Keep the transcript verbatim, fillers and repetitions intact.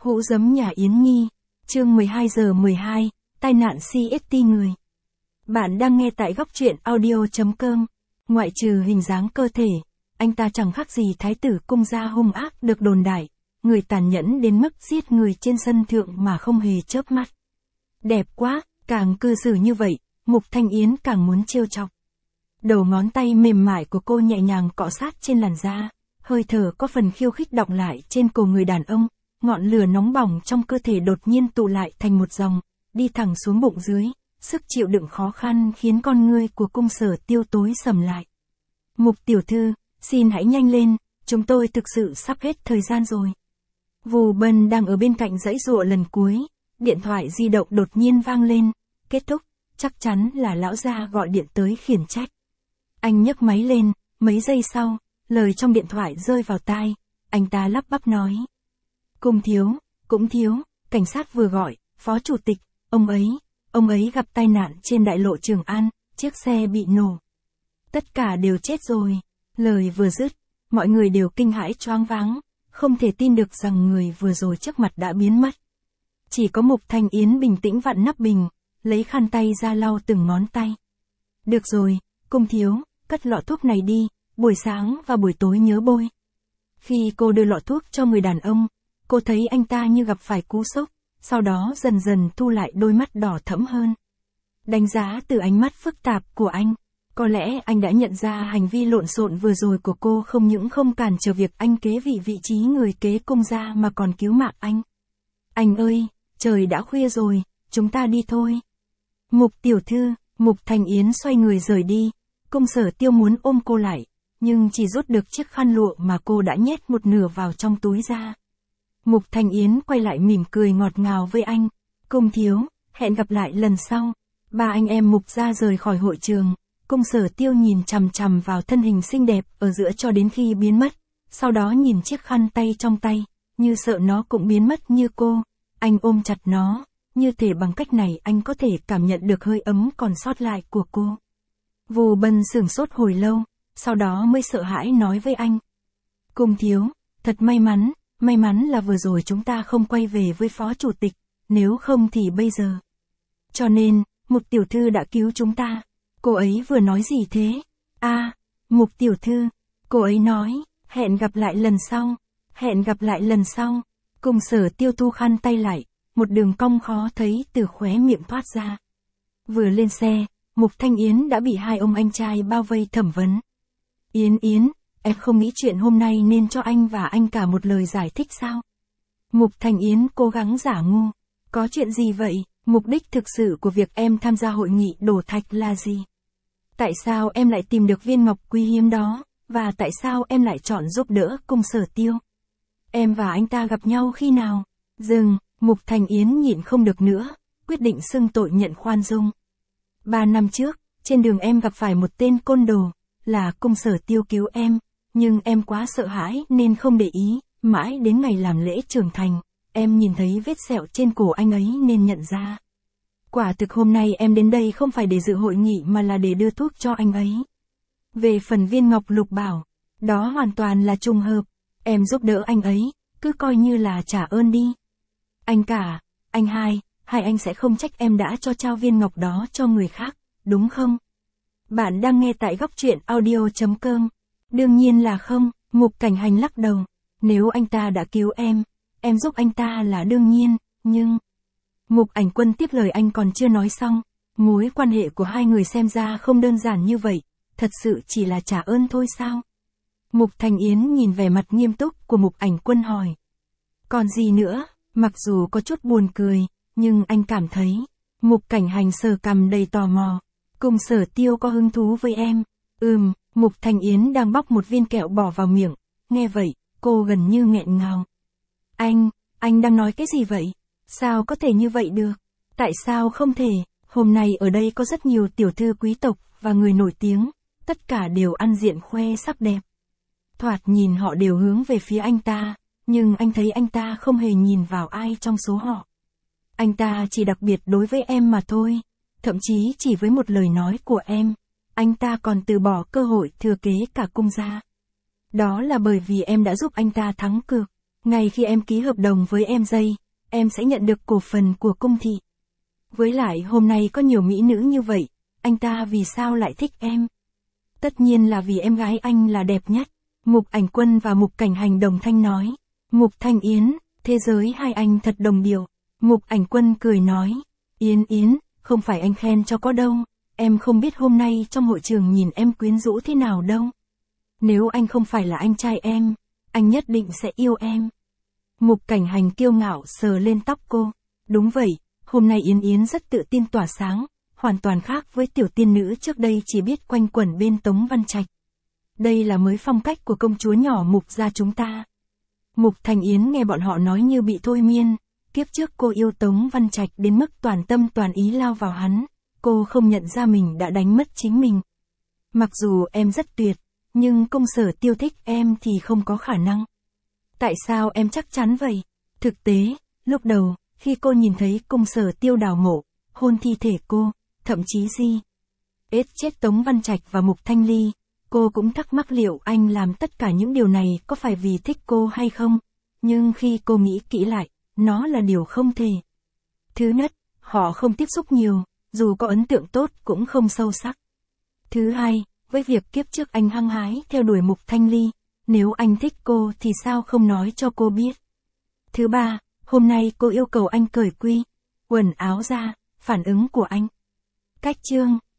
Hũ giấm nhà Yến Nhi, chương mười hai giờ mười hai, tai nạn xê ét tê người. Bạn đang nghe tại góc truyện audio chấm com. Ngoại trừ hình dáng cơ thể, anh ta chẳng khác gì thái tử cung gia hung ác được đồn đại, người tàn nhẫn đến mức giết người trên sân thượng mà không hề chớp mắt. Đẹp quá, càng cư xử như vậy, Mục Thanh Yến càng muốn trêu chọc. Đầu ngón tay mềm mại của cô nhẹ nhàng cọ sát trên làn da, hơi thở có phần khiêu khích đọng lại trên cổ người đàn ông, ngọn lửa nóng bỏng trong cơ thể đột nhiên tụ lại thành một dòng, đi thẳng xuống bụng dưới, sức chịu đựng khó khăn khiến con ngươi của Cung Sở Tiêu tối sầm lại. Mục tiểu thư, xin hãy nhanh lên, chúng tôi thực sự sắp hết thời gian rồi. Vù Bân đang ở bên cạnh giãy giụa lần cuối, điện thoại di động đột nhiên vang lên, kết thúc, chắc chắn là lão gia gọi điện tới khiển trách. Anh nhấc máy lên, mấy giây sau, lời trong điện thoại rơi vào tai, anh ta lắp bắp nói. Cung thiếu, cũng thiếu, cảnh sát vừa gọi, phó chủ tịch, ông ấy, ông ấy gặp tai nạn trên đại lộ Trường An, chiếc xe bị nổ. Tất cả đều chết rồi, lời vừa dứt, mọi người đều kinh hãi choáng váng, không thể tin được rằng người vừa rồi trước mặt đã biến mất. Chỉ có Mục Thanh Yến bình tĩnh vặn nắp bình, lấy khăn tay ra lau từng ngón tay. Được rồi, Cung thiếu, cất lọ thuốc này đi, buổi sáng và buổi tối nhớ bôi. Khi cô đưa lọ thuốc cho người đàn ông, cô thấy anh ta như gặp phải cú sốc, sau đó dần dần thu lại đôi mắt đỏ thẫm hơn. Đánh giá từ ánh mắt phức tạp của anh, có lẽ anh đã nhận ra hành vi lộn xộn vừa rồi của cô không những không cản trở việc anh kế vị vị trí người kế Cung gia mà còn cứu mạng anh. Anh ơi, trời đã khuya rồi, chúng ta đi thôi. Mục tiểu thư, Mục Thanh Yến xoay người rời đi, Cung Sở Tiêu muốn ôm cô lại, nhưng chỉ rút được chiếc khăn lụa mà cô đã nhét một nửa vào trong túi ra. Mục Thanh Yến quay lại mỉm cười ngọt ngào với anh. Cung thiếu, hẹn gặp lại lần sau. Ba anh em Mục gia rời khỏi hội trường. Cung Sở Tiêu nhìn chằm chằm vào thân hình xinh đẹp ở giữa cho đến khi biến mất. Sau đó nhìn chiếc khăn tay trong tay, như sợ nó cũng biến mất như cô. Anh ôm chặt nó, như thể bằng cách này anh có thể cảm nhận được hơi ấm còn sót lại của cô. Vù Bân sửng sốt hồi lâu, sau đó mới sợ hãi nói với anh. Cung thiếu, thật may mắn. May mắn là vừa rồi chúng ta không quay về với phó chủ tịch, nếu không thì bây giờ. Cho nên, Mục tiểu thư đã cứu chúng ta. Cô ấy vừa nói gì thế? A, à, Mục tiểu thư, cô ấy nói, hẹn gặp lại lần sau, hẹn gặp lại lần sau. Cung Sở Tiêu thu khăn tay lại, một đường cong khó thấy từ khóe miệng thoát ra. Vừa lên xe, Mục Thanh Yến đã bị hai ông anh trai bao vây thẩm vấn. Yến Yến, em không nghĩ chuyện hôm nay nên cho anh và anh cả một lời giải thích sao? Mục Thanh Yến cố gắng giả ngu. Có chuyện gì vậy? Mục đích thực sự của việc em tham gia hội nghị đổ thạch là gì? Tại sao em lại tìm được viên ngọc quý hiếm đó? Và tại sao em lại chọn giúp đỡ Cung Sở Tiêu? Em và anh ta gặp nhau khi nào? Dừng, Mục Thanh Yến nhịn không được nữa, quyết định xưng tội nhận khoan dung. Ba năm trước, trên đường em gặp phải một tên côn đồ, là Cung Sở Tiêu cứu em. Nhưng em quá sợ hãi nên không để ý, mãi đến ngày làm lễ trưởng thành, em nhìn thấy vết sẹo trên cổ anh ấy nên nhận ra. Quả thực hôm nay em đến đây không phải để dự hội nghị mà là để đưa thuốc cho anh ấy. Về phần viên ngọc lục bảo, đó hoàn toàn là trùng hợp, em giúp đỡ anh ấy, cứ coi như là trả ơn đi. Anh cả, anh hai, hai anh sẽ không trách em đã cho trao viên ngọc đó cho người khác, đúng không? Bạn đang nghe tại góc truyện audio chấm com. Đương nhiên là không, Mục Cảnh Hành lắc đầu. Nếu anh ta đã cứu em, em giúp anh ta là đương nhiên, nhưng... Mục Ảnh Quân tiếp lời anh còn chưa nói xong. Mối quan hệ của hai người xem ra không đơn giản như vậy, thật sự chỉ là trả ơn thôi sao? Mục Thanh Yến nhìn vẻ mặt nghiêm túc của Mục Ảnh Quân hỏi. Còn gì nữa, mặc dù có chút buồn cười, nhưng anh cảm thấy... Mục Cảnh Hành sờ cằm đầy tò mò. Cung Sở Tiêu có hứng thú với em. Ừm. Mục Thanh Yến đang bóc một viên kẹo bỏ vào miệng, nghe vậy, cô gần như nghẹn ngào. Anh, anh đang nói cái gì vậy? Sao có thể như vậy được? Tại sao không thể? Hôm nay ở đây có rất nhiều tiểu thư quý tộc và người nổi tiếng, tất cả đều ăn diện khoe sắc đẹp. Thoạt nhìn họ đều hướng về phía anh ta, nhưng anh thấy anh ta không hề nhìn vào ai trong số họ. Anh ta chỉ đặc biệt đối với em mà thôi, thậm chí chỉ với một lời nói của em. Anh ta còn từ bỏ cơ hội thừa kế cả cung gia. Đó là bởi vì em đã giúp anh ta thắng cược. Ngay khi em ký hợp đồng với em dây, em sẽ nhận được cổ phần của cung thị. Với lại hôm nay có nhiều mỹ nữ như vậy, anh ta vì sao lại thích em? Tất nhiên là vì em gái anh là đẹp nhất. Mục Ảnh Quân và Mục Cảnh Hành đồng thanh nói. Mục Thanh Yến, thế giới hai anh thật đồng điệu. Mục Ảnh Quân cười nói. Yến Yến, không phải anh khen cho có đâu. Em không biết hôm nay trong hội trường nhìn em quyến rũ thế nào đâu. Nếu anh không phải là anh trai em, anh nhất định sẽ yêu em. Mục Cảnh Hành kiêu ngạo sờ lên tóc cô. Đúng vậy, hôm nay Yến Yến rất tự tin tỏa sáng, hoàn toàn khác với tiểu tiên nữ trước đây chỉ biết quanh quẩn bên Tống Văn Trạch. Đây là mới phong cách của công chúa nhỏ Mục gia chúng ta. Mục Thanh Yến nghe bọn họ nói như bị thôi miên, kiếp trước cô yêu Tống Văn Trạch đến mức toàn tâm toàn ý lao vào hắn, cô không nhận ra mình đã đánh mất chính mình. Mặc dù em rất tuyệt, nhưng công sở Tiêu thích em thì không có khả năng. Tại sao em chắc chắn vậy? Thực tế, lúc đầu, khi cô nhìn thấy công sở Tiêu đào mộ, hôn thi thể cô, thậm chí di ết chết Tống Văn Trạch và Mục Thanh Ly, cô cũng thắc mắc liệu anh làm tất cả những điều này có phải vì thích cô hay không, nhưng khi cô nghĩ kỹ lại, nó là điều không thể. Thứ nhất, họ không tiếp xúc nhiều, dù có ấn tượng tốt cũng không sâu sắc. Thứ hai, với việc kiếp trước anh hăng hái theo đuổi Mục Thanh Ly, nếu anh thích cô thì sao không nói cho cô biết. Thứ ba, hôm nay cô yêu cầu anh cởi quy quần áo ra, phản ứng của anh. Cách chương